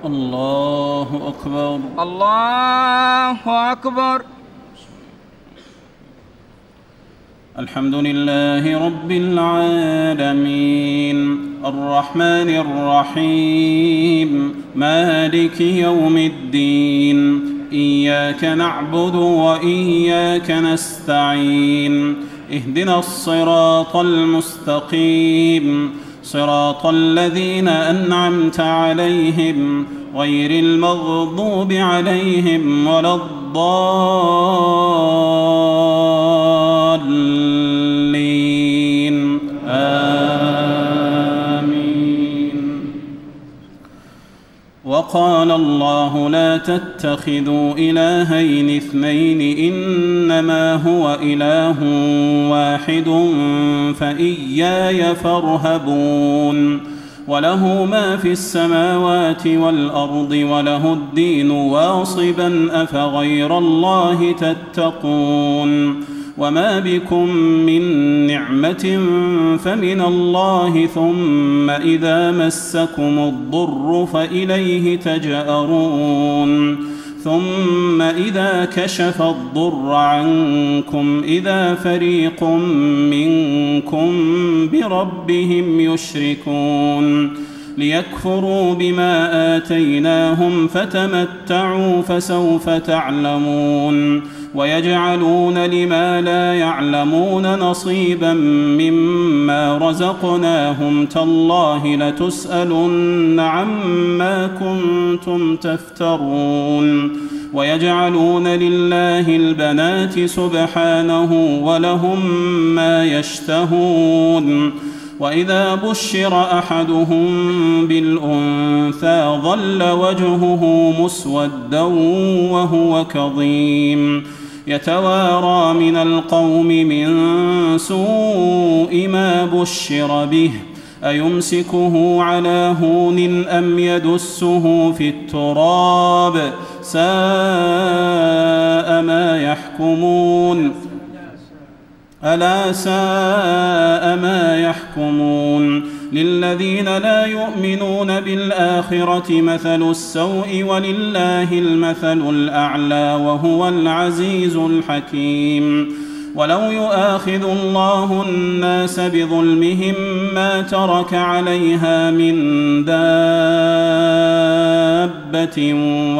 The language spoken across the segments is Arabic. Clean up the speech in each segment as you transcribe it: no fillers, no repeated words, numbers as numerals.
الله أكبر. الله أكبر. الحمد لله رب العالمين الرحمن الرحيم مالك يوم الدين إياك نعبد وإياك نستعين اهدنا الصراط المستقيم صراط الذين أنعمت عليهم غير المغضوب عليهم ولا الضالين آمين. وقال الله لا تتخذوا إلهين اثنين إنما هو إله واحد فإياي فارهبون وله ما في السماوات والأرض وله الدين واصبا أفغير الله تتقون وما بكم من نعمة فمن الله ثم إذا مسكم الضر فإليه تجأرون ثم إذا كشف الضر عنكم إذا فريق منكم بربهم يشركون ليكفروا بما آتيناهم فتمتعوا فسوف تعلمون ويجعلون لما لا يعلمون نصيبا مما رزقناهم تالله لتسألن عما كنتم تفترون ويجعلون لله البنات سبحانه ولهم ما يشتهون وإذا بشر أحدهم بالأنثى ظل وجهه مسودا وهو كظيم يتوارى من القوم من سوء ما بشر به أيمسكه على هون أم يدسه في التراب ساء ما يحكمون ألا ساء ما يحكمون للذين لا يؤمنون بالآخرة مثل السوء ولله المثل الأعلى وهو العزيز الحكيم ولو يؤاخذ الله الناس بظلمهم ما ترك عليها من دابة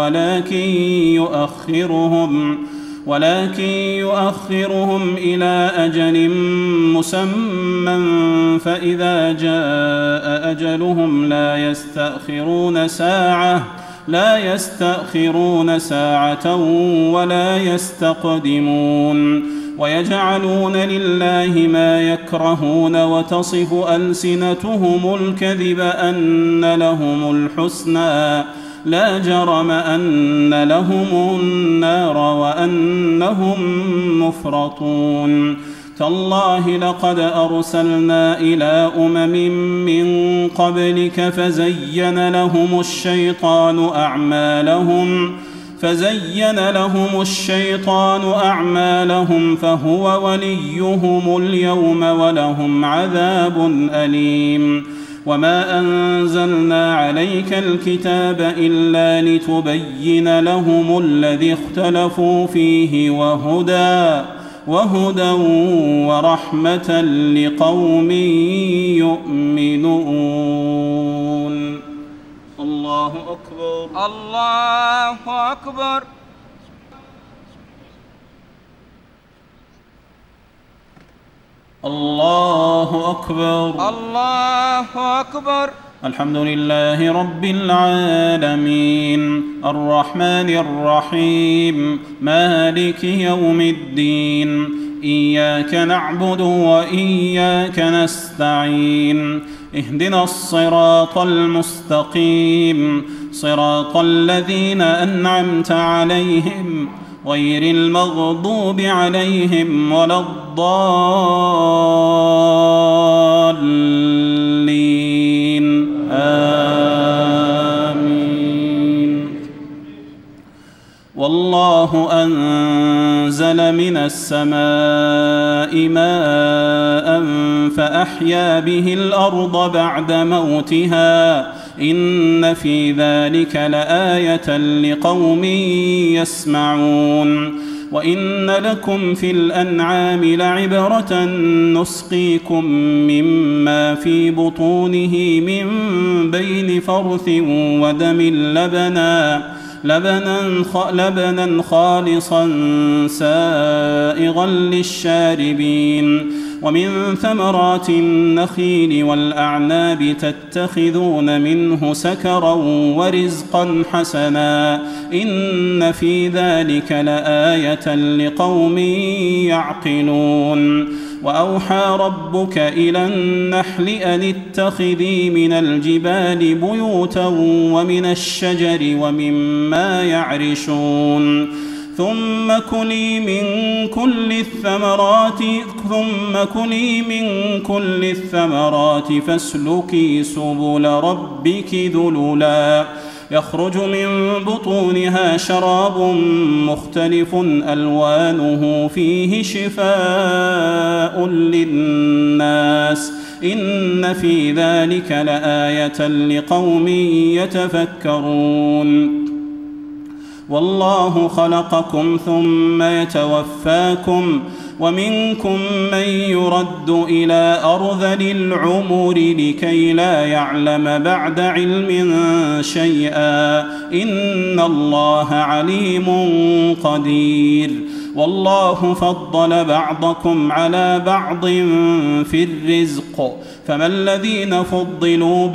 ولكن يؤخرهم إلى أجل مسمى فإذا جاء أجلهم لا يستأخرون ساعة ولا يستقدمون ويجعلون لله ما يكرهون وتصف ألسنتهم الكذب أن لهم الحسنى لا جرم أن لهم النار وأنهم مفرطون تالله لقد أرسلنا إلى من قبلك فزين لهم الشيطان أعمالهم فهو وليهم اليوم ولهم عذاب أليم وما أنزلنا عليك الكتاب إلا لتبين لهم الذي اختلفوا فيه وهدى ورحمة لقوم يؤمنون. الله أكبر. الله أكبر. الله أكبر. الله أكبر. الحمد لله رب العالمين الرحمن الرحيم مالك يوم الدين إياك نعبد وإياك نستعين اهدنا الصراط المستقيم صراط الذين أنعمت عليهم غير المغضوب عليهم ولا الضالين آمين. والله أنزل من السماء ماء فأحيا به الأرض بعد موتها إن في ذلك لآية لقوم يسمعون. وإن لكم في الأنعام لعبرة نسقيكم مما في بطونه من بين فرث ودم لبنا خالصا سائغا للشاربين، ومن ثمرات النخيل والأعناب تتخذون منه سكرا ورزقا حسنا، إن في ذلك لآية لقوم يعقلون. وأوحى ربك إلى النحل أن اتخذي من الجبال بيوتا ومن الشجر ومما يعرشون، ثم كلي من كل الثمرات فاسلكي سبل ربك ذللا يخرج من بطونها شراب مختلف ألوانه فيه شفاء للناس، إن في ذلك لآية لقوم يتفكرون. والله خلقكم ثم يتوفاكم، ومنكم من يرد إلى أرذل العمر لكي لا يعلم بعد علم شيئا، إن الله عليم قدير. والله فضل بعضكم على بعض في الرزق، فما الذين فضلوا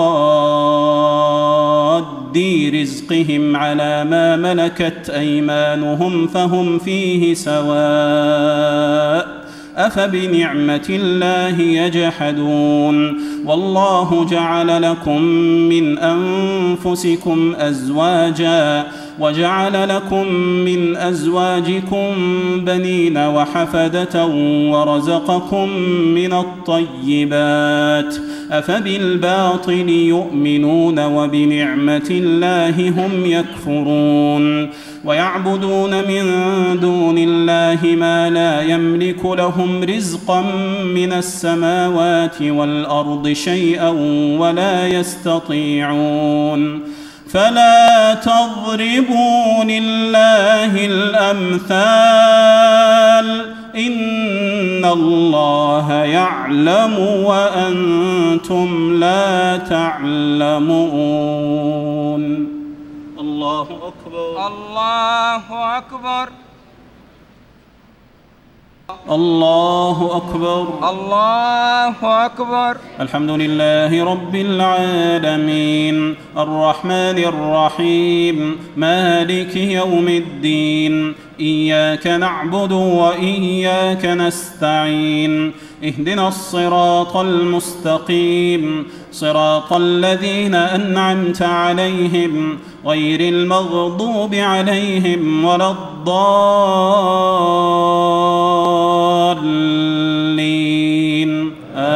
براد رزقهم على ما ملكت أيمانهم فهم فيه سواء، أفبنعمة الله يجحدون. والله جعل لكم من أنفسكم أزواجا، وجعل لكم من أزواجكم بنين وحفدة، ورزقكم من الطيبات، أفبالباطل يؤمنون وبنعمة الله هم يكفرون. ويعبدون من دون الله ما لا يملك لهم رزقا من السماوات والأرض شيئا ولا يستطيعون، فلا تضربوا لله الأمثال، إن الله يعلم وأنتم لا تعلمون. الله أكبر. الله أكبر. الله أكبر. الله أكبر. الحمد لله رب العالمين، الرحمن الرحيم، مالك يوم الدين، إياك نعبد وإياك نستعين، اهدنا الصراط المستقيم، صراط الذين أنعمت عليهم غير المغضوب عليهم ولا الضالين،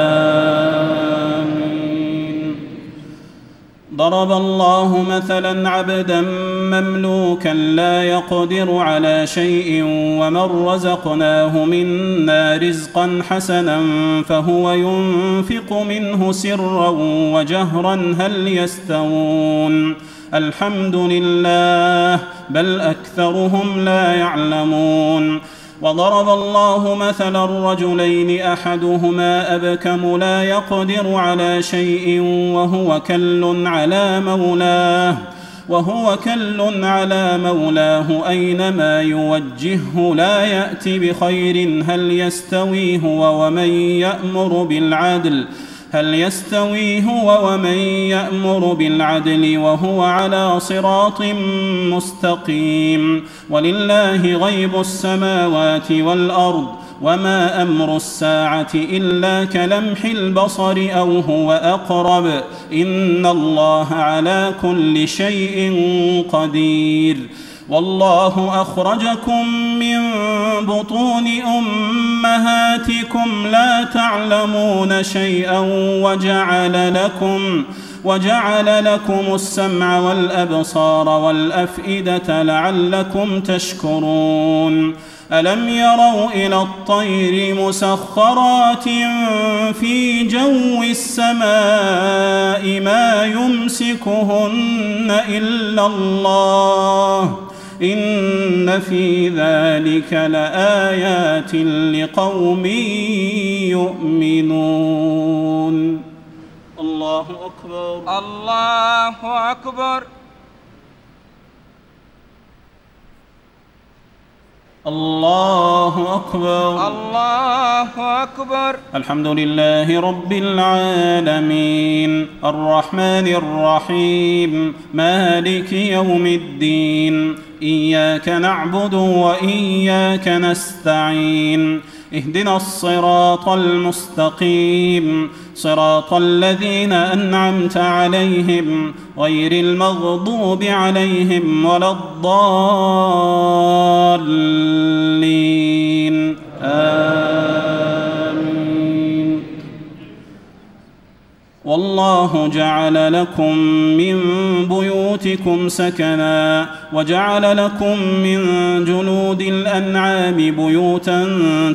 آمين. ضرب الله مثلا عبدا مملوكا لا يقدر على شيء ومن رزقناه منا رزقا حسنا فهو ينفق منه سرا وجهرا هل يستوون؟ الحمد لله بل أكثرهم لا يعلمون. وضرب الله مثلا رجلين أحدهما أبكم لا يقدر على شيء وهو كل على مولاه أينما يوجهه لا يأتي بخير هل يستوي هو ومن يأمر بالعدل وهو على صراط مستقيم. ولله غيب السماوات والأرض وما أمر الساعة إلا كلمح البصر أو هو أقرب إن الله على كل شيء قدير. والله أخرجكم من بطون أمهاتكم لا تعلمون شيئا وجعل لكم السمع والأبصار والأفئدة لعلكم تشكرون ألم يروا إلى الطير مسخرات في جو السماء ما يمسكهن إلا الله إن في ذلك لآيات لقوم يؤمنون الله أكبر الله أكبر الله أكبر الله أكبر الحمد لله رب العالمين الرحمن الرحيم مالك يوم الدين إياك نعبد وإياك نستعين اهدنا الصراط المستقيم صراط الذين أنعمت عليهم غير المغضوب عليهم ولا الضالين آمين والله جعل لكم من بيوتكم سكنا وجعل لكم من جلود الأنعام بيوتا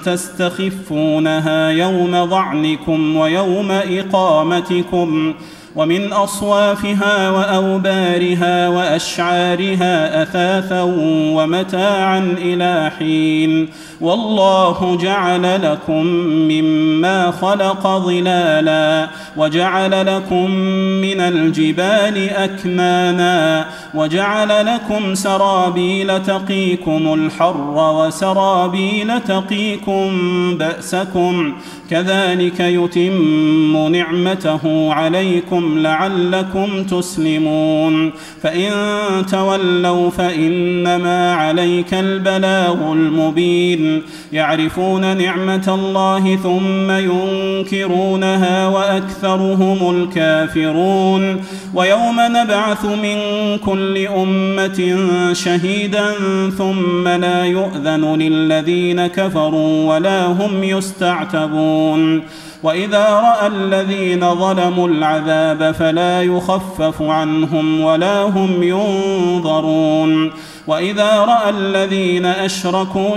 تستخفونها يوم ظعنكم ويوم إقامتكم ومن أصوافها وأوبارها وأشعارها أثاثا ومتاعا إلى حين والله جعل لكم مما خلق ظلالا وجعل لكم من الجبال أكنانا وجعل لكم سرابيل تقيكم الحر وسرابيل تقيكم بأسكم كذلك يتم نعمته عليكم لعلكم تسلمون فإن تولوا فإنما عليك البلاغ المبين يعرفون نعمة الله ثم ينكرونها وأكثرهم الكافرون ويوم نبعث من كل أمة شهيدا ثم لا يؤذن للذين كفروا ولا هم يستعتبون وإذا رأى الذين ظلموا العذاب فلا يخفف عنهم ولا هم ينظرون وإذا رأى الذين أشركوا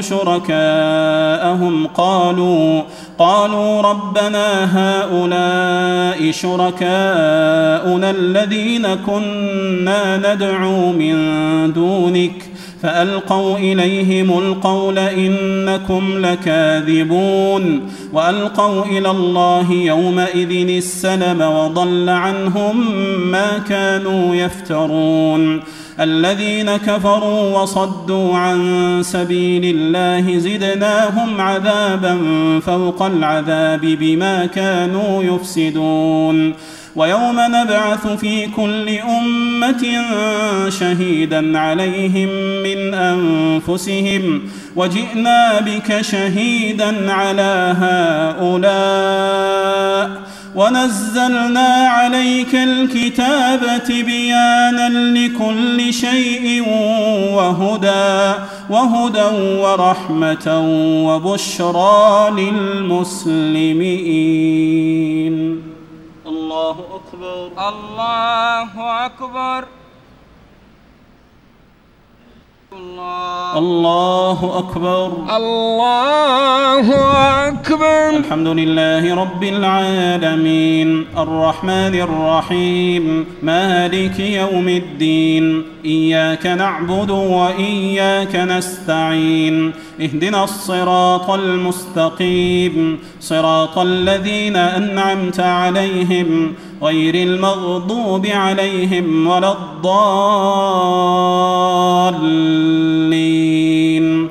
شركاءهم قالوا ربنا هؤلاء شركاؤنا الذين كنا ندعو من دونك فألقوا إليهم القول إنكم لكاذبون وألقوا إلى الله يومئذ السلم وضل عنهم ما كانوا يفترون الذين كفروا وصدوا عن سبيل الله زدناهم عذابا فوق العذاب بما كانوا يفسدون ويوم نبعث في كل أمة شهيدا عليهم من أنفسهم وجئنا بك شهيدا على هؤلاء ونزلنا عليك الكتاب تبيانا لكل شيء وهدى ورحمة وبشرى للمسلمين الله أكبر الله أكبر الله أكبر الله أكبر الحمد لله رب العالمين الرحمن الرحيم مالك يوم الدين إياك نعبد وإياك نستعين اهدنا الصراط المستقيم صراط الذين أنعمت عليهم غير المغضوب عليهم ولا الضالين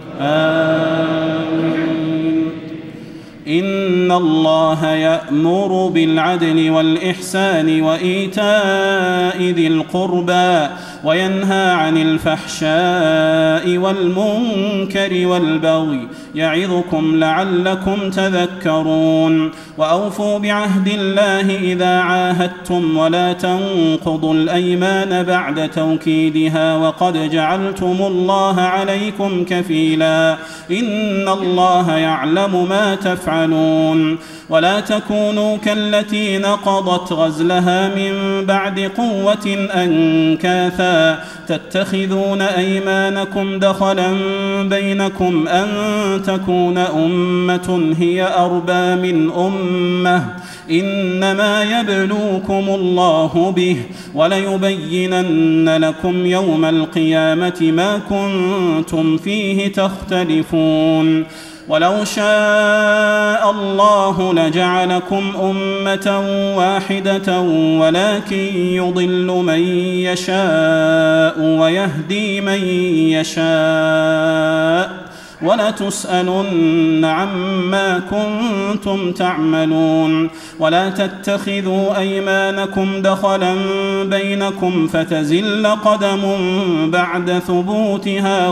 آمين إن الله يأمر بالعدل والإحسان وإيتاء ذي القربى وينهى عن الفحشاء والمنكر والبغي يعظكم لعلكم تذكرون وأوفوا بعهد الله إذا عاهدتم ولا تنقضوا الأيمان بعد توكيدها وقد جعلتم الله عليكم كفيلا إن الله يعلم ما تفعلون ولا تكونوا كالتي نقضت غزلها من بعد قوة أنكاثا تتخذون أيمانكم دخلا بينكم أن تكون أمة هي أربى من أمة إنما يبلوكم الله به وليبينن لكم يوم القيامة ما كنتم فيه تختلفون ولو شاء الله لجعلكم أمة واحدة ولكن يضل من يشاء ويهدي من يشاء ولتسألن عما كنتم تعملون ولا تتخذوا أيمانكم دخلا بينكم فتزل قدم بعد ثبوتها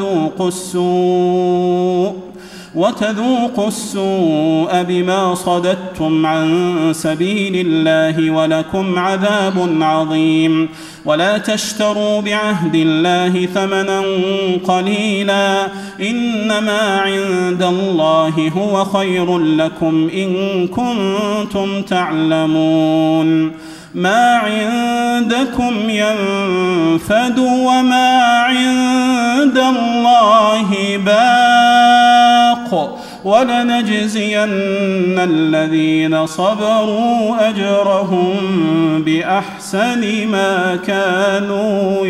وتذوقوا السوء بما صددتم عن سبيل الله ولكم عذاب عظيم ولا تشتروا بعهد الله ثمنا قليلا إنما عند الله هو خير لكم إن كنتم تعلمون ما عندكم ينفد وما عند الله باق ولنجزين الذين صبروا أجرهم بأحسن ما كانوا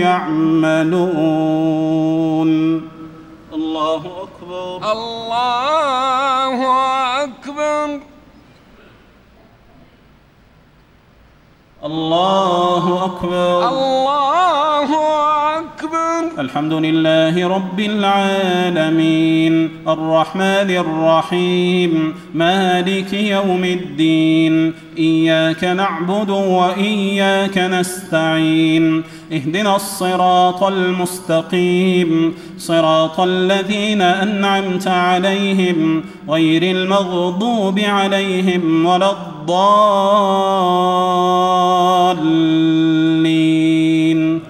يعملون الله أكبر الله أكبر الله أكبر الله أكبر الحمد لله رب العالمين الرحمن الرحيم مالك يوم الدين إياك نعبد وإياك نستعين اهدنا الصراط المستقيم صراط الذين أنعمت عليهم غير المغضوب عليهم ولا الضالين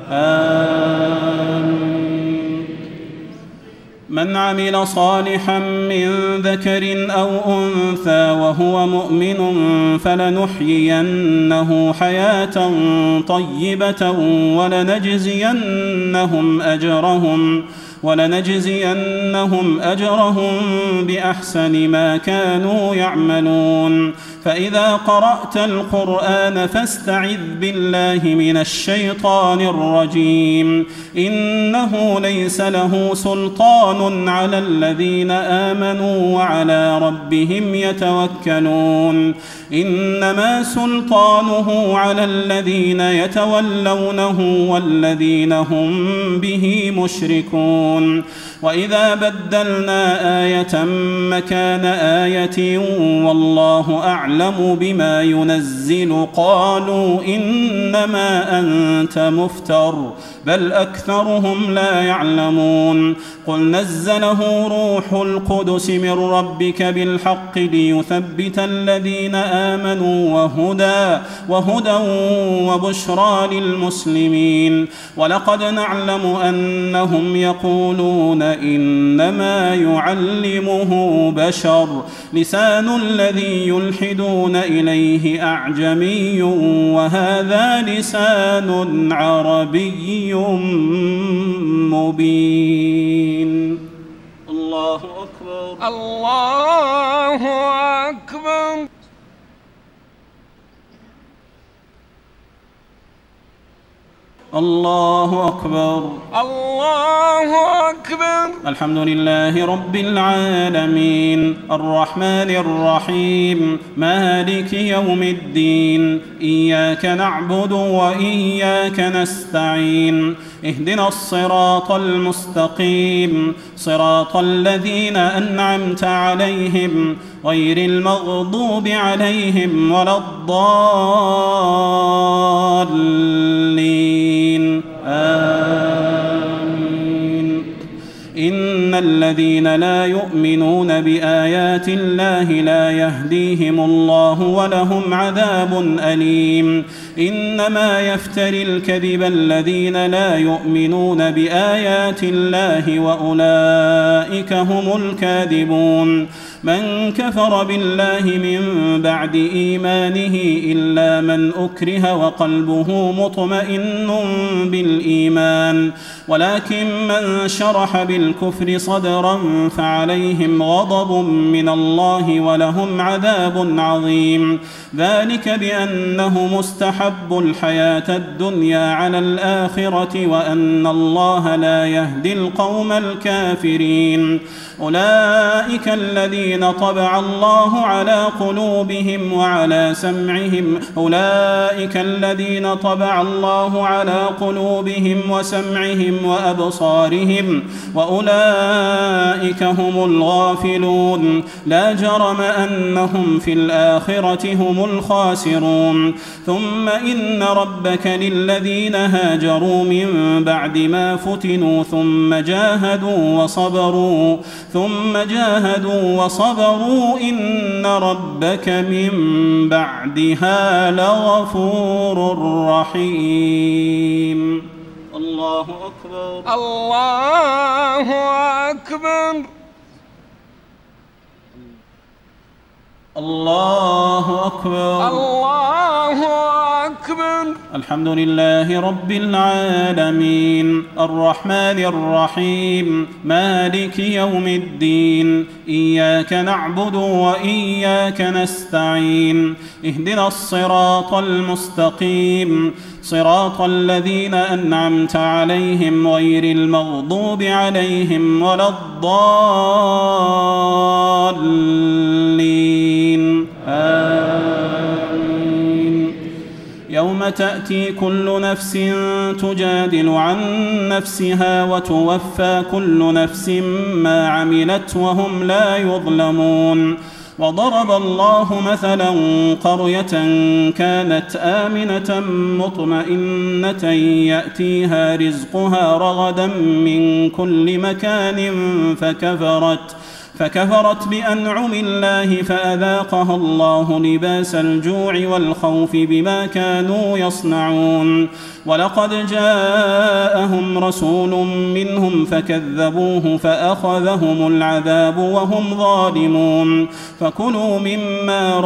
آمين من عمل صالحا من ذكر أو أنثى وهو مؤمن فلنحيينه حياة طيبة ولنجزينهم أجرهم بأحسن ما كانوا يعملون فإذا قرأت القرآن فاستعذ بالله من الشيطان الرجيم إنه ليس له سلطان على الذين آمنوا وعلى ربهم يتوكلون إنما سلطانه على الذين يتولونه والذين هم به مشركون وإذا بدلنا آية مكان آية والله أعلم بما ينزل قالوا إنما أنت مفتر بل أكثرهم لا يعلمون قل نزله روح القدس من ربك بالحق ليثبت الذين آمنوا وهدى وبشرى للمسلمين ولقد نعلم أنهم يقولون إنما يعلمه بشر لسان الذي يلحدون إليه أعجمي وهذا لسان عربي مبين الله أكبر الله أكبر الله أكبر الله أكبر الحمد لله رب العالمين الرحمن الرحيم مالك يوم الدين إياك نعبد وإياك نستعين اهدنا الصراط المستقيم صراط الذين أنعمت عليهم غير المغضوب عليهم ولا الضالين الذين لا يؤمنون بآيات الله لا يهديهم الله ولهم عذاب أليم إنما يفتري الكذب الذين لا يؤمنون بآيات الله وأولئك هم الكاذبون من كفر بالله من بعد إيمانه إلا من أكره وقلبه مطمئن بالإيمان ولكن من شرح بالكفر صدرا فعليهم غضب من الله ولهم عذاب عظيم ذلك بأنه مستحب الحياة الدنيا على الآخرة وأن الله لا يهدي القوم الكافرين أولئك الذين طبع الله على قلوبهم وعلى سمعهم أولئك الذين طبع الله على قلوبهم وسمعهم وأبصارهم وأولئك هم الغافلون لا جرم أنهم في الآخرة هم الخاسرون ثم إن ربك للذين هاجروا من بعد ما فتنوا ثم جاهدوا وصبروا إن ربك من بعدها لغفور رحيم الله أكبر الله أكبر الله أكبر الله أكبر الحمد لله رب العالمين الرحمن الرحيم مالك يوم الدين إياك نعبد وإياك نستعين اهدنا الصراط المستقيم صراط الذين أنعمت عليهم غير المغضوب عليهم ولا الضالين آمين يوم تأتي كل نفس تجادل عن نفسها وتوفى كل نفس ما عملت وهم لا يظلمون وضرب الله مثلا قرية كانت آمنة مطمئنة يأتيها رزقها رغدا من كل مكان فكفرت بأنعم الله فأذاقها الله لباس الجوع والخوف بما كانوا يصنعون ولقد جاءهم رسول منهم فكذبوه فأخذهم العذاب وهم ظالمون فكلوا مما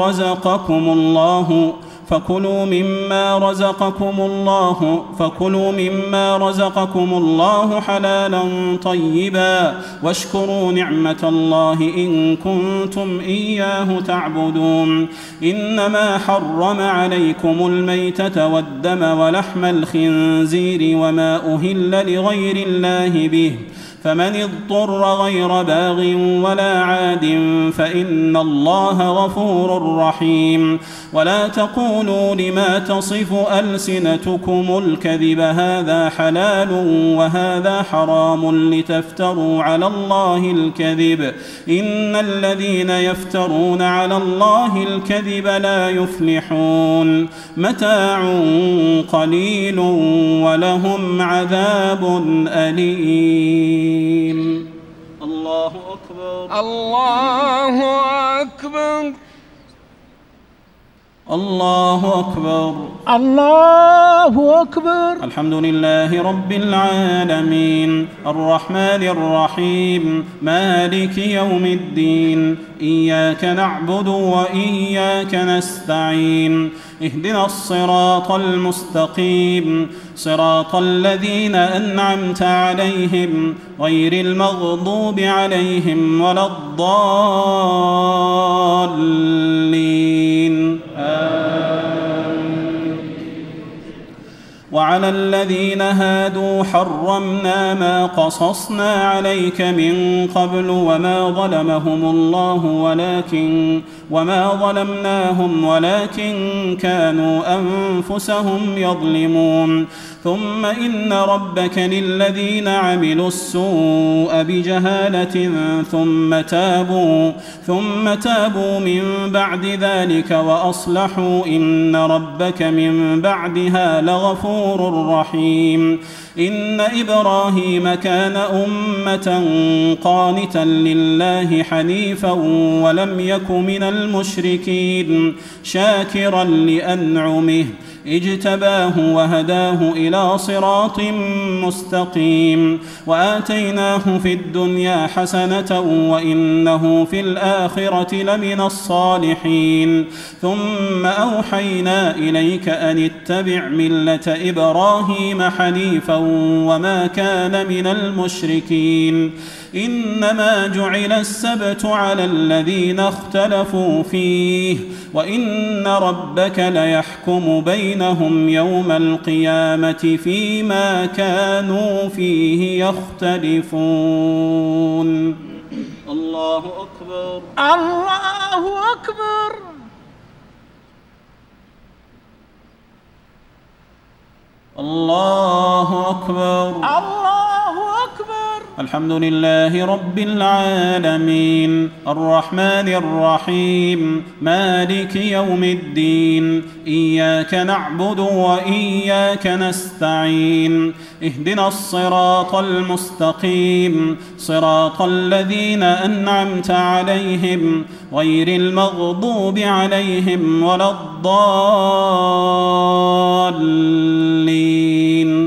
رزقكم الله حلالا طيبا واشكروا نعمة الله إن كنتم إياه تعبدون إنما حرم عليكم الميتة والدم ولحم الخنزير وما أهل لغير الله به فمن اضطر غير باغ ولا عاد فإن الله غفور رحيم ولا تقولوا لما تصف ألسنتكم الكذب هذا حلال وهذا حرام لتفتروا على الله الكذب إن الذين يفترون على الله الكذب لا يفلحون متاع قليل ولهم عذاب أليم الله أكبر الله أكبر الله أكبر الله أكبر الحمد لله رب العالمين الرحمن الرحيم مالك يوم الدين إياك نعبد وإياك نستعين اهدنا الصراط المستقيم صراط الذين أنعمت عليهم غير المغضوب عليهم ولا الضالين وعلى الذين هادوا حرمنا ما قصصنا عليك من قبل وما ظلمناهم ولكن كانوا أنفسهم يظلمون ثم إن ربك للذين عملوا السوء بجهالة ثم تابوا من بعد ذلك وأصلحوا إن ربك من بعدها لغفور رحيم إن إبراهيم كان أمة قانتا لله حنيفا ولم يك من المشركين شاكرا لأنعمه اجتباه وهداه إلى صراط مستقيم وآتيناه في الدنيا حسنة وإنه في الآخرة لمن الصالحين ثم أوحينا إليك أن اتبع ملة إبراهيم حنيفا وما كان من المشركين إنما جعل السبت على الذين اختلفوا فيه وإن ربك ليحكم بينهم يوم القيامة فيما كانوا فيه يختلفون. الله أكبر. الله أكبر. الله أكبر. الله أكبر. الحمد لله رب العالمين الرحمن الرحيم مالك يوم الدين إياك نعبد وإياك نستعين اهدنا الصراط المستقيم صراط الذين أنعمت عليهم غير المغضوب عليهم ولا الضالين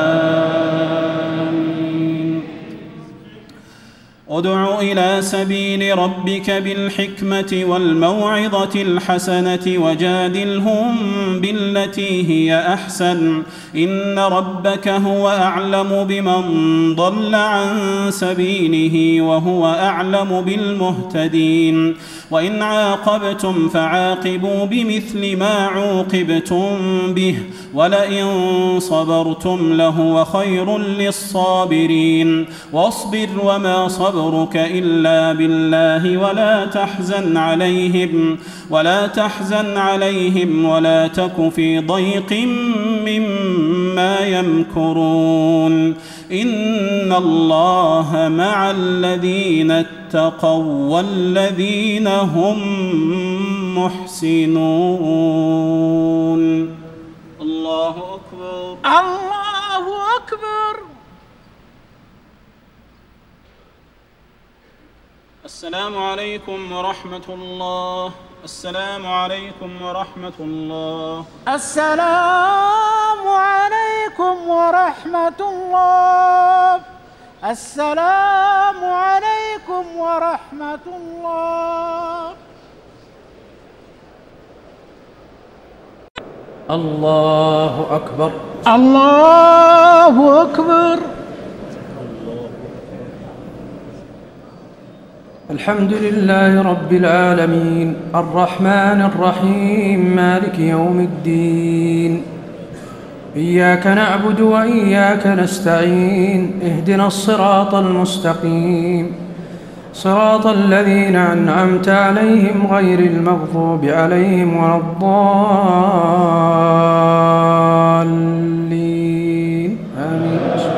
آمين. ادع إلى سبيل ربك بالحكمة والموعظة الحسنة وجادلهم بالتي هي أحسن إن ربك هو أعلم بمن ضل عن سبيله وهو أعلم بالمهتدين وإن عاقبتم فعاقبوا بمثل ما عوقبتم به ولئن صبرتم لهو خير للصابرين واصبر وما صبرك إلا بالله ولا تحزن عليهم ولا تك في ضيق مما يمكرون إن الله مع الذين اتقوا والذين هم محسنون. الله أكبر. الله أكبر. السلام عليكم ورحمة الله. السلام عليكم ورحمة الله. السلام عليكم ورحمة الله. السلام عليكم ورحمة الله. الله أكبر. الله أكبر. الحمد لله رب العالمين الرحمن الرحيم مالك يوم الدين إياك نعبد وإياك نستعين اهدنا الصراط المستقيم صراط الذين أنعمت عليهم غير المغضوب عليهم ولا الضالين آمين.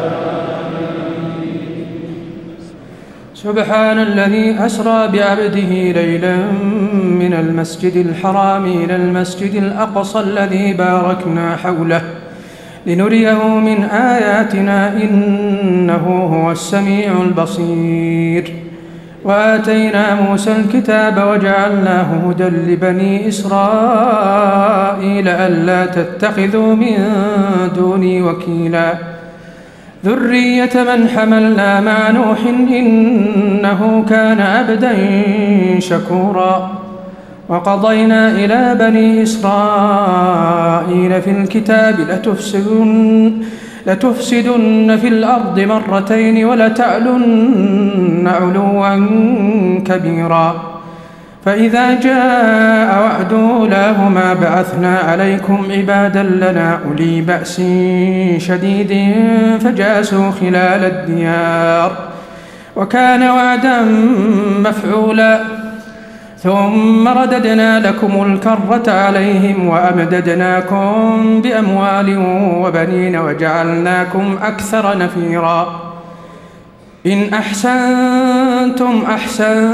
سبحان الذي أسرى بعبده ليلا من المسجد الحرام إلى المسجد الأقصى الذي باركنا حوله لنريه من آياتنا إنه هو السميع البصير. وآتينا موسى الكتاب وجعلناه هدى لبني إسرائيل ألا تتخذوا من دوني وكيلا ذرية من حملنا مع نوح إنه كان عبدا شكورا. وقضينا إلى بني إسرائيل في الكتاب لتفسدن في الأرض مرتين ولتعلن علوا كبيرا. فإذا جاء وعد أولاهما بعثنا عليكم عبادا لنا أولي بأس شديد فجاسوا خلال الديار وكان وعدا مفعولا. ثم رددنا لكم الكرة عليهم وأمددناكم بأموال وبنين وجعلناكم أكثر نفيرا. إن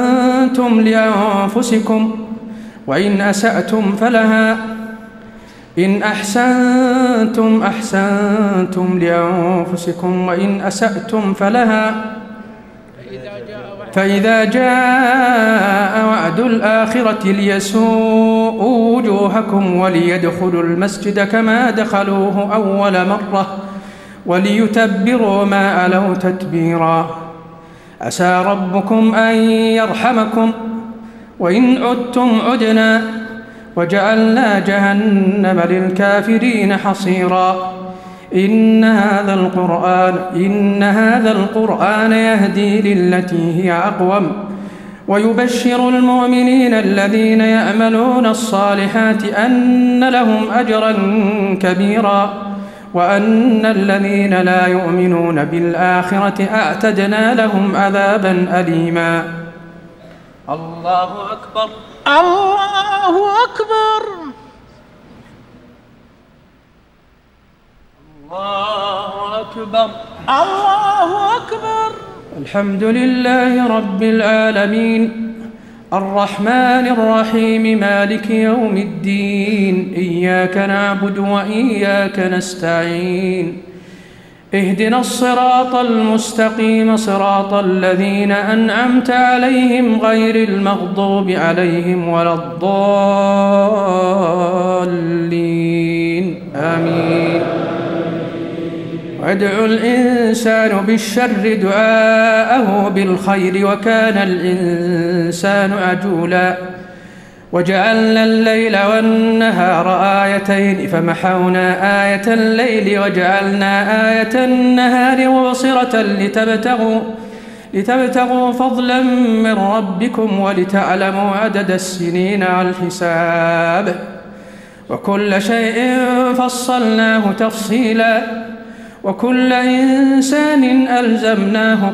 أحسنتم لأنفسكم وإن أسأتم فلها إن أحسنتم أحسنتم لأنفسكم وإن أسأتم فلها فإذا جاء وعد الآخرة ليسوءوا وجوهكم وليدخلوا المسجد كما دخلوه أول مرة وليتبروا ما علوا تتبيرا عسى ربكم أن يرحمكم وإن عدتم عدنا وجعلنا جهنم للكافرين حصيرا إن هذا القرآن يهدي للتي هي أقوم ويبشر المؤمنين الذين يعملون الصالحات أن لهم أجرا كبيرا وأن الذين لا يؤمنون بالآخرة أعتدنا لهم عذابا أليما. الله أكبر. الله أكبر. الله أكبر. الله أكبر. الحمد لله رب العالمين الرحمن الرحيم مالك يوم الدين إياك نعبد وإياك نستعين اهدنا الصراط المستقيم صراط الذين أنعمت عليهم غير المغضوب عليهم ولا الضالين آمين. ويدعو الإنسان بالشر دعاءه بالخير وكان الإنسان عجولا وجعلنا الليل والنهار آيتين فمحونا آية الليل وجعلنا آية النهار مبصرة لتبتغوا فضلا من ربكم ولتعلموا عدد السنين والحساب وكل شيء فصلناه تفصيلا وكل إنسان ألزمناه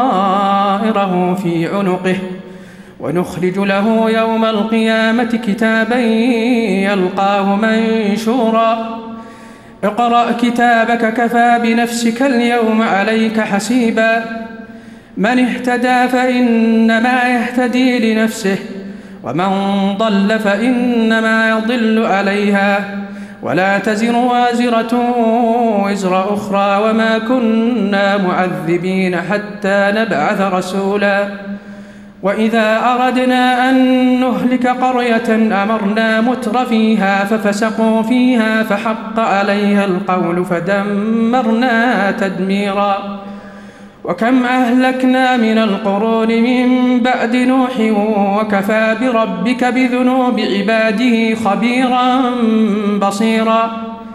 طائره في عنقه ونخرج له يوم القيامة كتابا يلقاه منشورا اقرأ كتابك كفى بنفسك اليوم عليك حسيبا من اهتدى فإنما يهتدي لنفسه ومن ضل فإنما يضل عليها ولا تزر وازرة وزر أخرى وما كنا معذبين حتى نبعث رسولا وإذا أردنا أن نهلك قرية أمرنا متر فيها ففسقوا فيها فحق عليها القول فدمرناها تدميرا وكم أهلكنا من القرون من بعد نوح وكفى بربك بذنوب عباده خبيرا بصيرا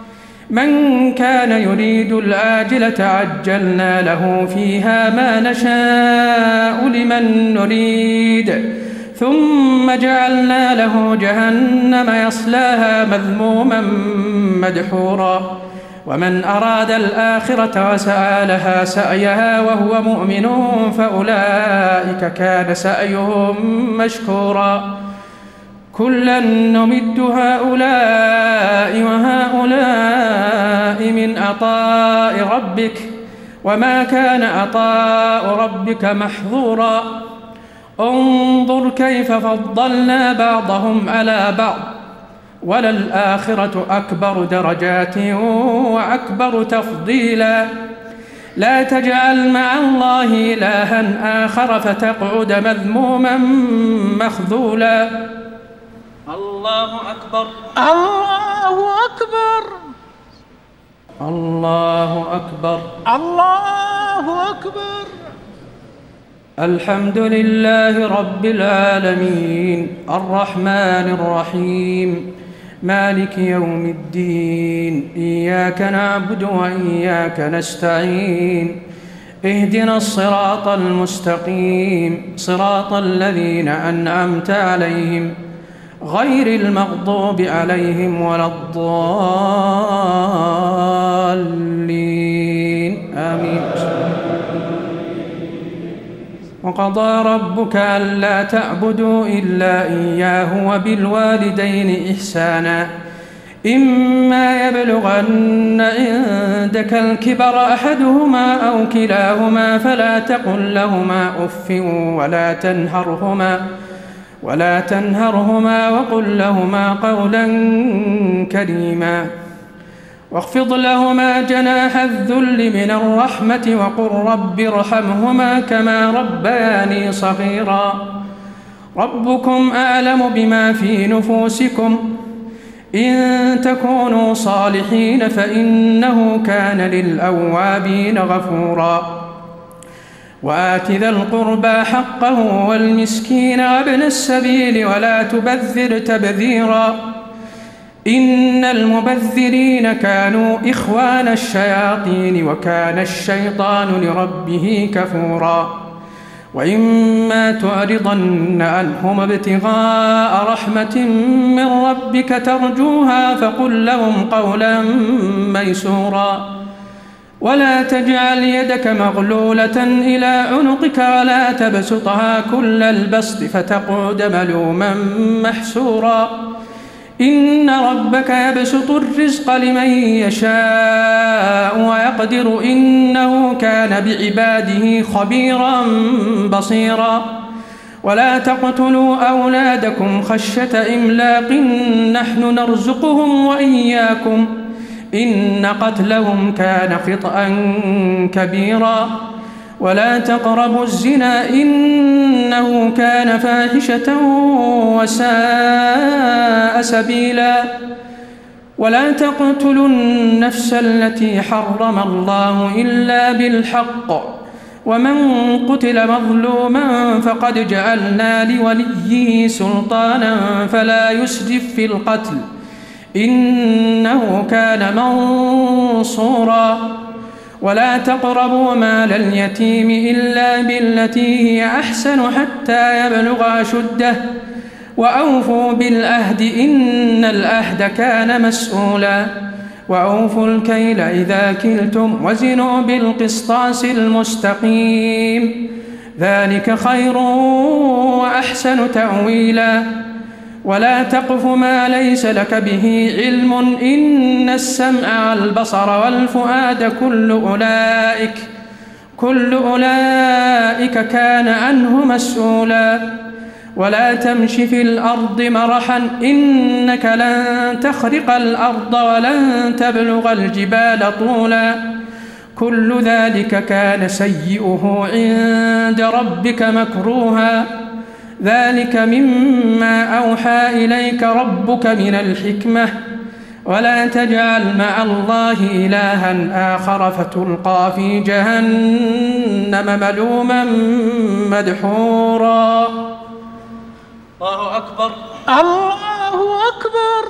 من كان يريد العاجلة عجلنا له فيها ما نشاء لمن نريد ثم جعلنا له جهنم يصلاها مذموما مدحورا ومن أراد الآخرة وسعى لها سعيها وهو مؤمن فأولئك كان سعيهم مشكورا كلا نمد هؤلاء وهؤلاء من عطاء ربك وما كان عطاء ربك محظورا انظر كيف فضلنا بعضهم على بعض وللآخرة أكبر درجات وأكبر تفضيلا لا تجعل مع الله إلها آخر فتقعد مذموما مخذولا الله أكبر. الله أكبر. الله أكبر. الله أكبر. الحمد لله رب العالمين الرحمن الرحيم مالك يوم الدين إياك نعبد وإياك نستعين اهدنا الصراط المستقيم صراط الذين أنعمت عليهم غير المغضوب عليهم ولا الضالين آمين. وقضى ربك ألا تعبدوا إلا إياه وبالوالدين إحسانا إما يبلغن عندك الكبر أحدهما أو كلاهما فلا تقل لهما أف ولا تنهرهما وقل لهما قولا كريما واخفض لهما جناح الذل من الرحمة وقل رب ارحمهما كما ربياني صغيرا ربكم أعلم بما في نفوسكم إن تكونوا صالحين فإنه كان للأوابين غفورا وآت ذا القربى حقه والمسكين وابن السبيل ولا تبذر تبذيرا إن المبذرين كانوا إخوان الشياطين وكان الشيطان لربه كفورا وإما تعرضن عنهم ابتغاء رحمة من ربك ترجوها فقل لهم قولا ميسورا ولا تجعل يدك مغلولة إلى عنقك ولا تبسطها كل البسط فتقعد ملوما محسورا إن ربك يبسط الرزق لمن يشاء ويقدر إنه كان بعباده خبيرا بصيرا ولا تقتلوا أولادكم خشية إملاق نحن نرزقهم وإياكم إن قتلهم كان خطأ كبيرا ولا تقربوا الزنا إنه كان فاحشة وساء سبيلا ولا تقتلوا النفس التي حرم الله إلا بالحق ومن قتل مظلوما فقد جعلنا لوليه سلطانا فلا يسرف في القتل إنه كان منصورا ولا تقربوا مال اليتيم إلا بالتي هي أحسن حتى يبلغ أشده وأوفوا بالعهد إن العهد كان مسؤولا وأوفوا الكيل إذا كلتم وزنوا بالقسطاس المستقيم ذلك خير وأحسن تأويلا ولا تقف ما ليس لك به علم إن السمع والبصر والفؤاد كل أولئك كان عنه مسؤولا ولا تمش في الأرض مرحا إنك لن تخرق الأرض ولن تبلغ الجبال طولا كل ذلك كان سيئه عند ربك مكروها ذلك مما أوحى إليك ربك من الحكمة ولا تجعل مع الله إلها آخر فتلقى في جهنم ملوما مدحورا الله أكبر الله أكبر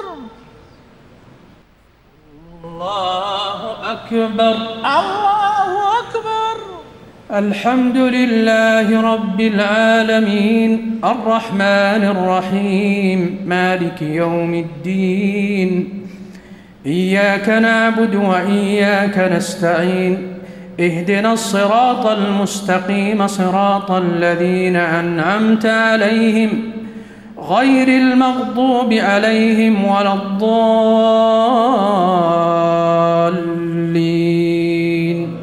الله أكبر الله أكبر الحمد لله رب العالمين الرحمن الرحيم مالك يوم الدين إياك نعبد وإياك نستعين اهدنا الصراط المستقيم صراط الذين أنعمت عليهم غير المغضوب عليهم ولا الضالين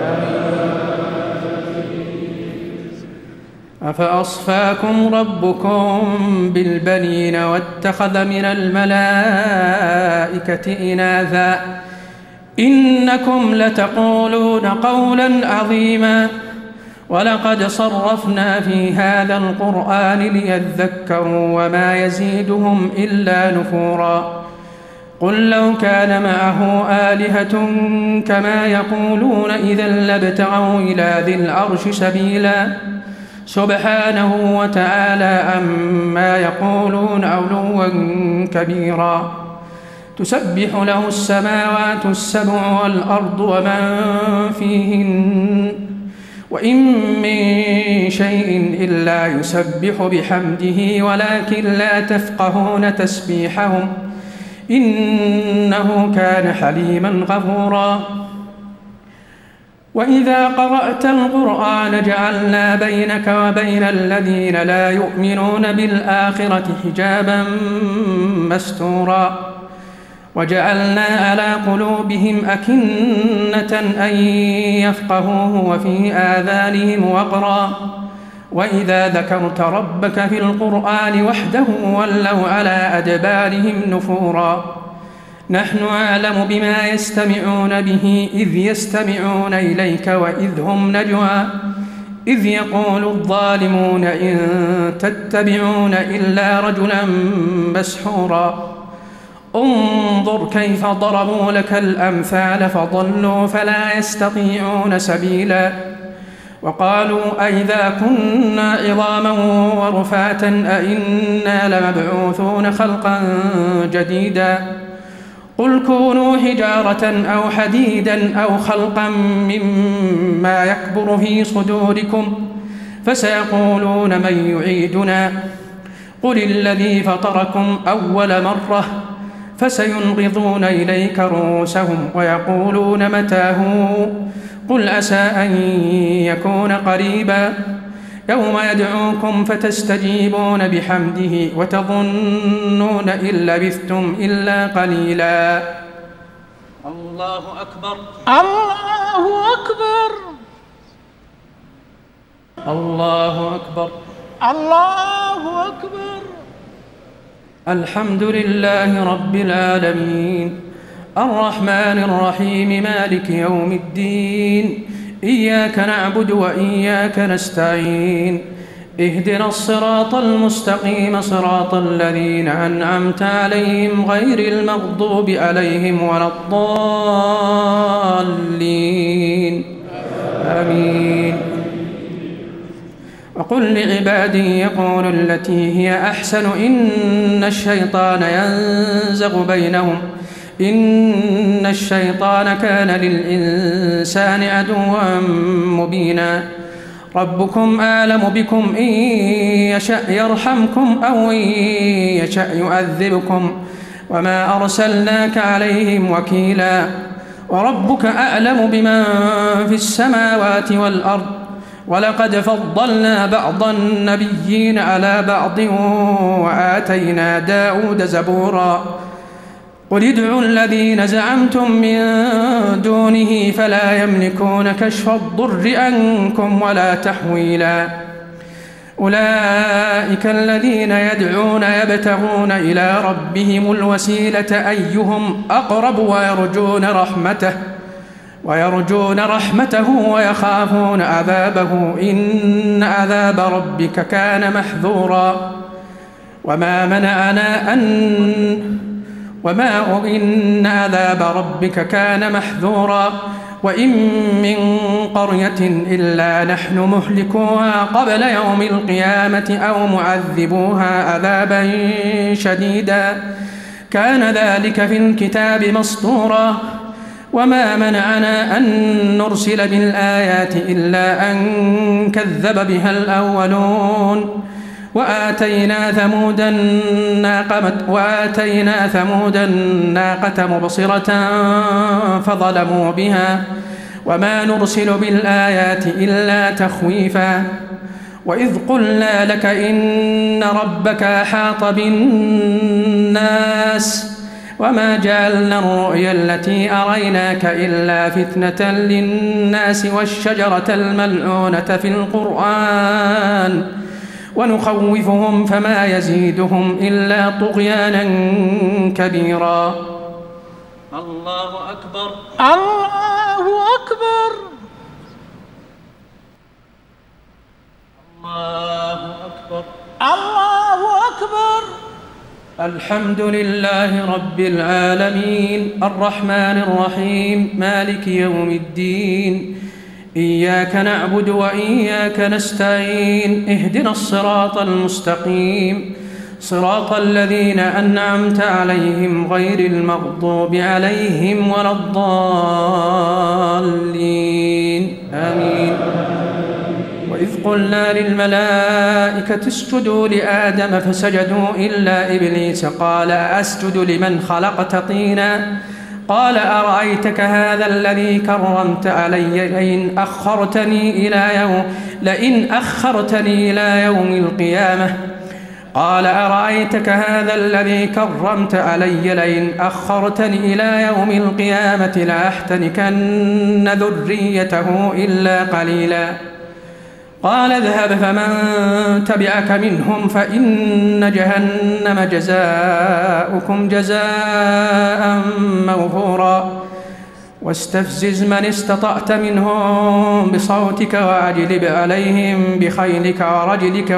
أفأصفاكم ربكم بالبنين واتخذ من الملائكة إناثا إنكم لتقولون قولا عظيما ولقد صرفنا في هذا القرآن ليذكروا وما يزيدهم إلا نفورا قل لو كان معه آلهة كما يقولون إذا لابتغوا إلى ذي العرش سبيلا سبحانه وتعالى عما يقولون علوا كبيرا تسبح له السماوات السبع والأرض ومن فيهن وإن من شيء إلا يسبح بحمده ولكن لا تفقهون تسبيحهم إنه كان حليما غفورا وإذا قرأت القرآن جعلنا بينك وبين الذين لا يؤمنون بالآخرة حجابا مستورا وجعلنا على قلوبهم أكنة أن يفقهوه وفي آذانهم وقرا وإذا ذكرت ربك في القرآن وحده ولوا على أدبارهم نفورا نحن أعلم بما يستمعون به إذ يستمعون إليك وإذ هم نجوى إذ يقول الظالمون إن تتبعون إلا رجلا مسحورا انظر كيف ضربوا لك الأمثال فضلوا فلا يستطيعون سبيلا وقالوا أئذا كنا عظاما ورفاتا أئنا لمبعوثون خلقا جديدا قل كونوا حجارة أو حديدا أو خلقا مما يكبر في صدوركم فسيقولون من يعيدنا قل الذي فطركم أول مرة فسينغضون إليك رؤوسهم ويقولون متى هو قل عسى أن يكون قريبا يوم يدعوكم فتستجيبون بحمده وتظنون إن لبثتم إلا قليلا. الله أكبر الله أكبر الله أكبر الله أكبر. الحمد لله رب العالمين الرحمن الرحيم مالك يوم الدين إياك نعبد وإياك نستعين اهدنا الصراط المستقيم صراط الذين أنعمت عليهم غير المغضوب عليهم ولا الضالين آمين. وقل لعبادي يقولوا التي هي أحسن إن الشيطان ينزغ بينهم إن الشيطان كان للإنسان عدوا مبينا ربكم أعلم بكم إن يشأ يرحمكم أو إن يشأ يؤذبكم وما أرسلناك عليهم وكيلا وربك أعلم بمن في السماوات والأرض ولقد فضلنا بعض النبيين على بعض وآتينا داود زبورا قل ادعوا الذين زعمتم من دونه فلا يملكون كشف الضر عنكم ولا تحويلا أولئك الذين يدعون يبتغون إلى ربهم الوسيلة أيهم أقرب ويرجون رحمته ويخافون عذابه إن عذاب ربك كان محذورا إن عذاب ربك كان محذورا وإن من قرية إلا نحن مهلكوها قبل يوم القيامة أو معذبوها عذابا شديدا كان ذلك في الكتاب مسطورا وما منعنا أن نرسل بالآيات إلا أن كذب بها الأولون وآتينا ثمود الناقة مبصرة فظلموا بها وما نرسل بالآيات إلا تخويفا وإذ قلنا لك إن ربك أحاط بالناس وما جعلنا الرؤيا التي أريناك إلا فتنة للناس والشجرة الملعونة في القرآن ونخوفهم فما يزيدهم إلا طغيانا كبيرا. الله أكبر الله أكبر الله أكبر الله أكبر. الحمد لله رب العالمين الرحمن الرحيم مالك يوم الدين إياك نعبد وإياك نستعين اهدنا الصراط المستقيم صراط الذين أنعمت عليهم غير المغضوب عليهم ولا الضالين آمين. وإذ قلنا للملائكة اسجدوا لآدم فسجدوا إلا إبليس قال أسجد لمن خلقت طينا قال أرأيتك هذا الذي كرمت علي لئن أخرتني إلى يوم القيامة قال أرأيتك هذا الذي كرمت علي لئن أخرتني إلى يوم القيامة لأحتنكن ذريته إلا قليلا قال اذهب فمن تبعك منهم فإن جهنم جزاؤكم جزاء مغفورا واستفزز من استطعت منهم بصوتك وأجلب عليهم بخيلك ورجلك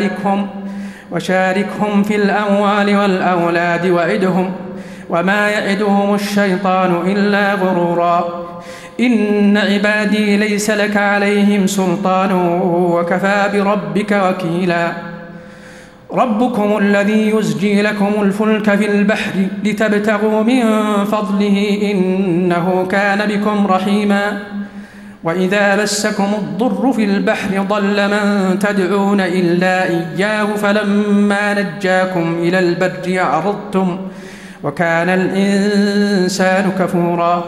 وشاركهم في الأموال والأولاد وعدهم وما يعدهم الشيطان إلا غرورا إن عبادي ليس لك عليهم سلطان وكفى بربك وكيلا ربكم الذي يزجي لكم الفلك في البحر لتبتغوا من فضله إنه كان بكم رحيما وإذا مسكم الضر في البحر ضل من تدعون إلا إياه فلما نجاكم إلى البر أعرضتم وكان الإنسان كفورا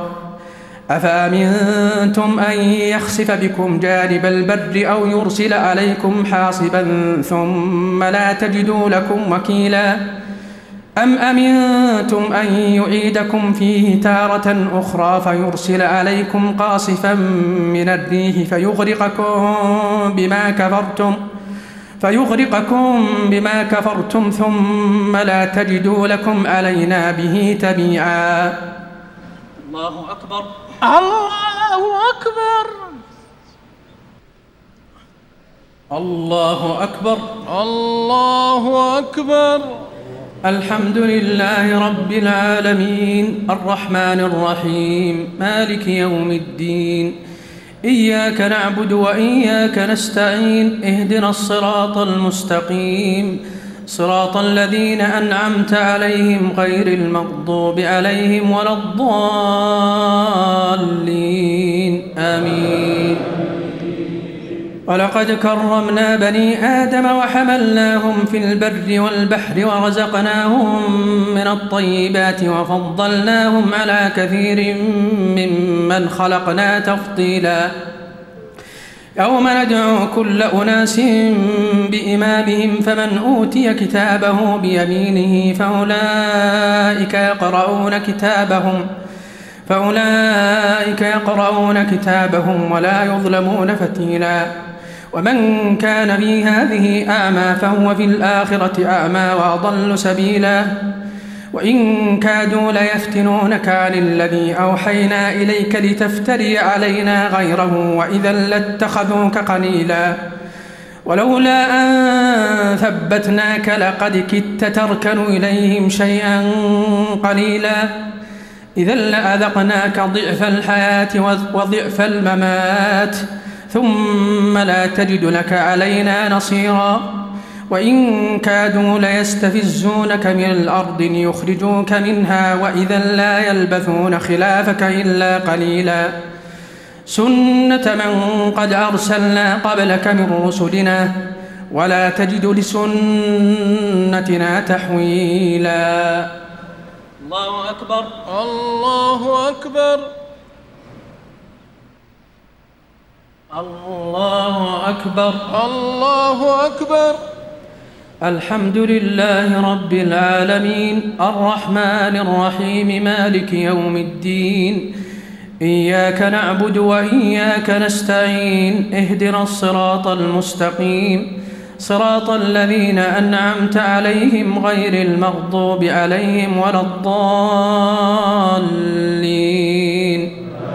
أفأمنتم أن يخسف بكم جانب البر أو يرسل عليكم حاصبا ثم لا تجدوا لكم وكيلا أم أمنتم أن يعيدكم فيه تارة أخرى فيرسل عليكم قاصفا من الريح فيغرقكم بما كفرتم ثم لا تجدوا لكم علينا به تبيعا الله أكبر الله أكبر الله أكبر الله أكبر الحمد لله رب العالمين الرحمن الرحيم مالك يوم الدين إياك نعبد وإياك نستعين اهدنا الصراط المستقيم صراط الذين أنعمت عليهم غير المغضوب عليهم ولا الضالين آمين ولقد كرمنا بني آدم وحملناهم في البر والبحر ورزقناهم من الطيبات وفضلناهم على كثير ممن خلقنا تفضيلا يوم ندعو كل أناس بإمامهم فمن أوتي كتابه بيمينه فأولئك يقرؤون كتابهم ولا يظلمون فتيلا ومن كان في هذه أعمى فهو في الآخرة أعمى وأضل سبيلا وإن كادوا ليفتنونك عن الذي أوحينا إليك لتفتري علينا غيره وإذا لاتخذوك قليلا ولولا أن ثبتناك لقد كدت تركن إليهم شيئا قليلا إذا لأذقناك ضعف الحياة وضعف الممات ثم لا تجد لك علينا نصيرا وإن كادوا ليستفزونك من الأرض ليخرجوك منها وإذا لا يلبثون خلافك إلا قليلا سنة من قد أرسلنا قبلك من رسلنا ولا تجد لسنتنا تحويلا الله أكبر الله أكبر الله أكبر الله أكبر الحمد لله رب العالمين الرحمن الرحيم مالك يوم الدين إياك نعبد وإياك نستعين اهدنا الصراط المستقيم صراط الذين أنعمت عليهم غير المغضوب عليهم ولا الضالين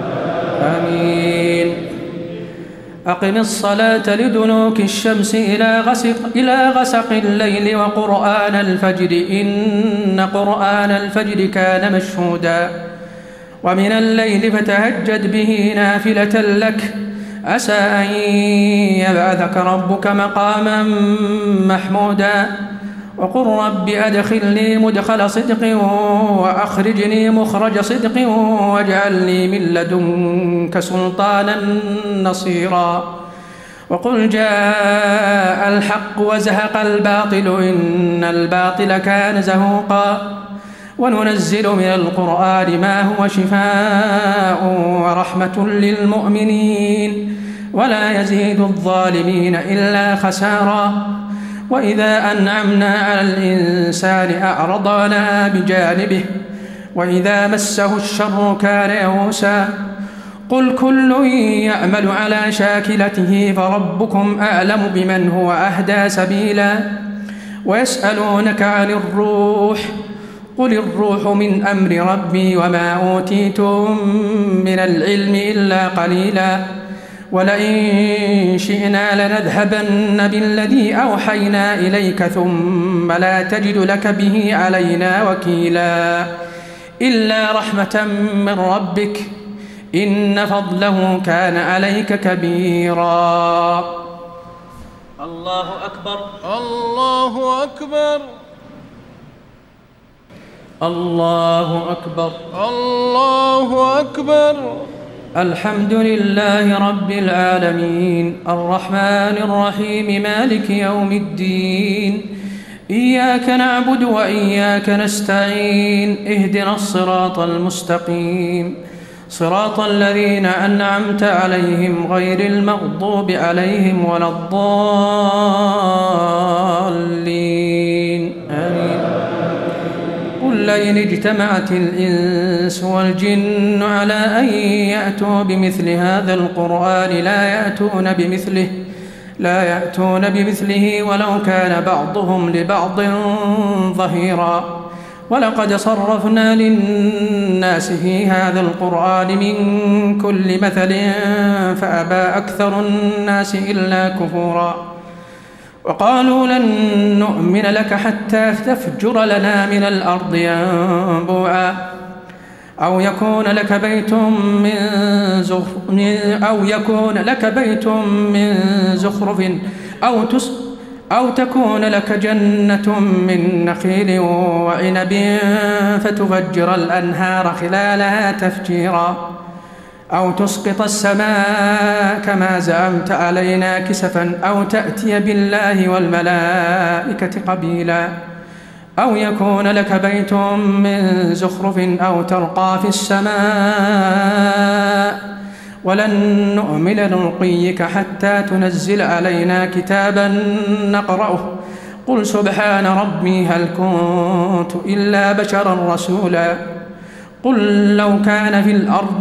آمين أقم الصلاة لدنوك الشمس إلى غسق الليل وقرآن الفجر إن قرآن الفجر كان مشهودا ومن الليل فتهجد به نافلة لك عسى أن يبعثك ربك مقاما محمودا وقل رب أدخلني مدخل صدق وأخرجني مخرج صدق واجعل لي من لدنك سلطانا نصيرا وقل جاء الحق وزهق الباطل إن الباطل كان زهوقا وننزل من القرآن ما هو شفاء ورحمة للمؤمنين ولا يزيد الظالمين إلا خسارا وإذا أنعمنا على الإنسان أعرض ونأى بجانبه وإذا مسه الشر كان يئوسا قل كل يعمل على شاكلته فربكم أعلم بمن هو أهدى سبيلا ويسألونك عن الروح قل الروح من أمر ربي وما أوتيتم من العلم إلا قليلا ولئن شئنا لنذهبن بالذي أوحينا إليك ثم لا تجد لك به علينا وكيلا إلا رحمة من ربك إن فضله كان عليك كبيرا. الله أكبر. الله أكبر. الله أكبر. الله أكبر. الحمد لله رب العالمين الرحمن الرحيم مالك يوم الدين إياك نعبد وإياك نستعين اهدنا الصراط المستقيم صراط الذين أنعمت عليهم غير المغضوب عليهم ولا الضالين آمين. قل لئن اجتمعت الإنس والجن على أن يأتوا بمثل هذا القرآن لا يأتون بمثله ولو كان بعضهم لبعض ظهيرا ولقد صرفنا للناس في هذا القرآن من كل مثل فأبى أكثر الناس إلا كفورا وقالوا لن نؤمن لك حتى تفجر لنا من الأرض ينبوعا أو يكون لك بيت من زخرف أو تكون لك جنة من نخيل وعنب فتفجر الأنهار خلالها تفجيرا أو تسقط السماء كما زعمت علينا كسفا أو تأتي بالله والملائكة قبيلا أو يكون لك بيت من زخرف أو ترقى في السماء ولن نؤمن لرقيك حتى تنزل علينا كتابا نقرأه قل سبحان ربي هل كنت إلا بشرا رسولا قل لو كان في الأرض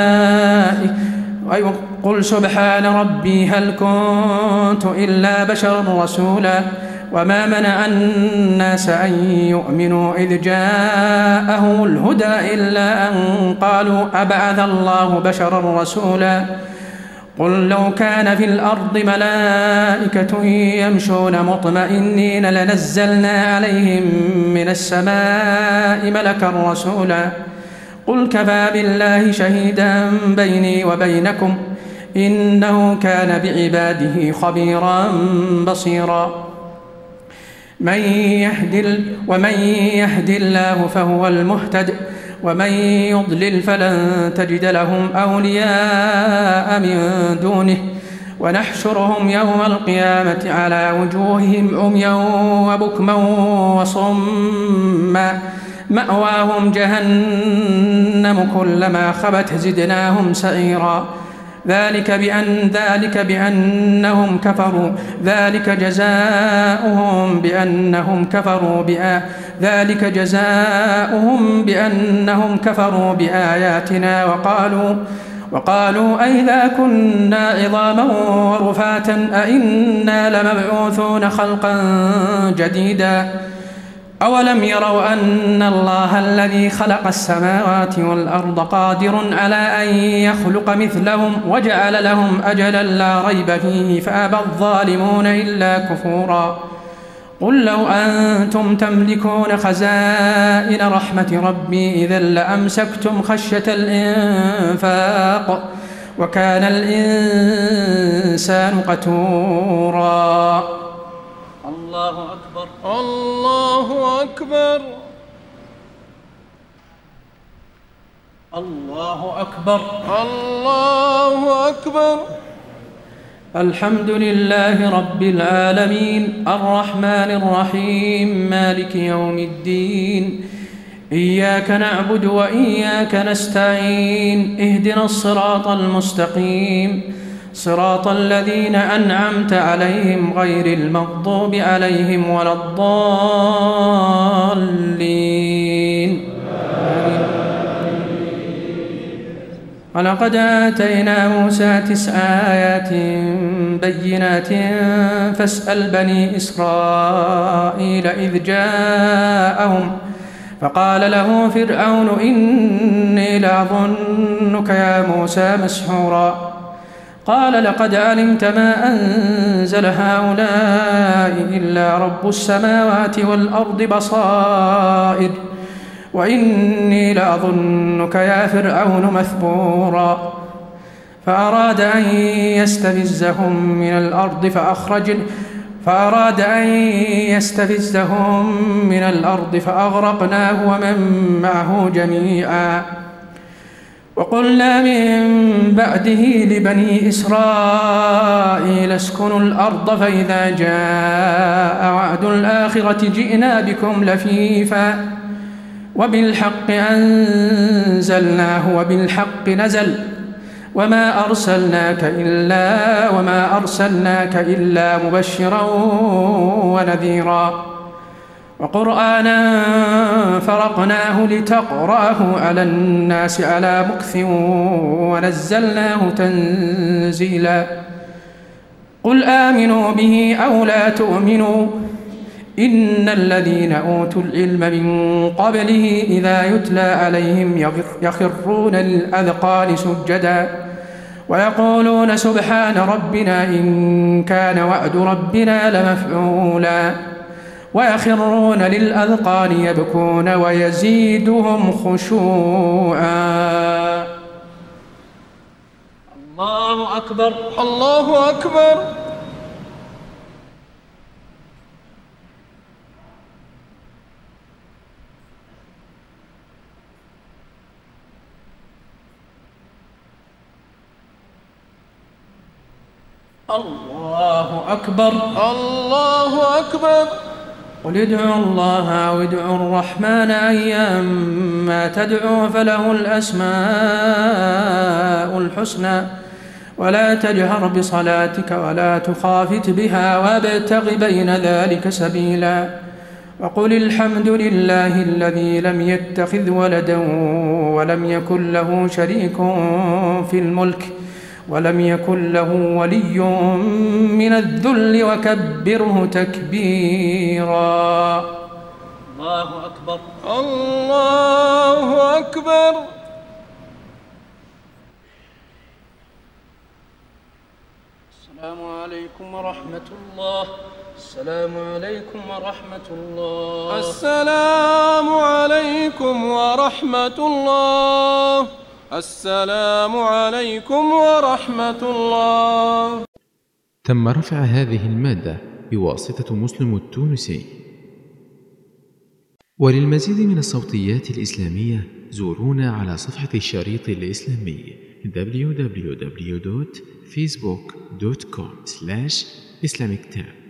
قل سبحان ربي هل كنت إلا بشرا رسولا وما منع الناس أن يؤمنوا إذ جاءهم الهدى إلا أن قالوا أبعث الله بشرا رسولا قل لو كان في الأرض ملائكة يمشون مطمئنين لنزلنا عليهم من السماء ملكا رسولا قل كفى بالله شهيدا بيني وبينكم إنه كان بعباده خبيرا بصيرا ومن يهد الله فهو المهتد ومن يضلل فلن تجد لهم أولياء من دونه ونحشرهم يوم القيامة على وجوههم عميا وبكما وصما مأواهم جهنم كلما خبت زدناهم سعيرا ذلك جزاؤهم بأنهم كفروا بآياتنا وقالوا أئذا كنا عظاما ورفاتا أئنا لمبعوثون خلقا جديدا أولم يروا أن الله الذي خلق السماوات والأرض قادر على أن يخلق مثلهم وجعل لهم أجلا لا ريب فيه فأبى الظالمون إلا كفورا قل لو أنتم تملكون خزائن رحمة ربي إذا لأمسكتم خشية الإنفاق وكان الإنسان قتورا. الله أكبر. الله أكبر. الله أكبر. الله أكبر. الحمد لله رب العالمين الرحمن الرحيم مالك يوم الدين إياك نعبد وإياك نستعين اهدنا الصراط المستقيم صراط الذين أنعمت عليهم غير المغضوب عليهم ولا الضالين. ولقد آتينا موسى 9 آيات بينات فاسأل بني إسرائيل فقال له فرعون إني لأظنك يا موسى مسحورا قال لقد علمت ما أنزل هؤلاء إلا رب السماوات والأرض بصائر وإني لأظنك يا فرعون مثبورا فأراد أن يستفزهم من الأرض فأغرقناه ومن معه جميعا وقلنا من بعده لبني إسرائيل اسكنوا الأرض فإذا جاء وعد الآخرة جئنا بكم لفيفا وبالحق أنزلناه وبالحق نزل وما أرسلناك إلا مبشرا ونذيرا وقرآنا فرقناه لتقرأه على الناس على مكث ونزلناه تنزيلا قل آمنوا به أو لا تؤمنوا إن الذين أوتوا العلم من قبله إذا يتلى عليهم يخرون للأذقان سجدا ويقولون سبحان ربنا إن كان وعد ربنا لمفعولا ويخرون للأذقان يبكون ويزيدهم خشوعا. الله أكبر الله أكبر. الله أكبر الله أكبر. قل ادعوا الله أو ادعوا الرحمن أيما تدعوا فله الأسماء الحسنى ولا تجهر بصلاتك ولا تخافت بها وابتغ بين ذلك سبيلا وقل الحمد لله الذي لم يتخذ ولدا ولم يكن له شريك في الملك ولم يكن له ولي من الذل وكبره تكبيرا. الله أكبر الله أكبر. السلام عليكم ورحمة الله. السلام عليكم ورحمة الله. السلام عليكم ورحمة الله. السلام عليكم ورحمة الله. تم رفع هذه المادة بواسطة مسلم التونسي. وللمزيد من الصوتيات الإسلامية زورونا على صفحة الشريط الإسلامي www.facebook.com/islamictab.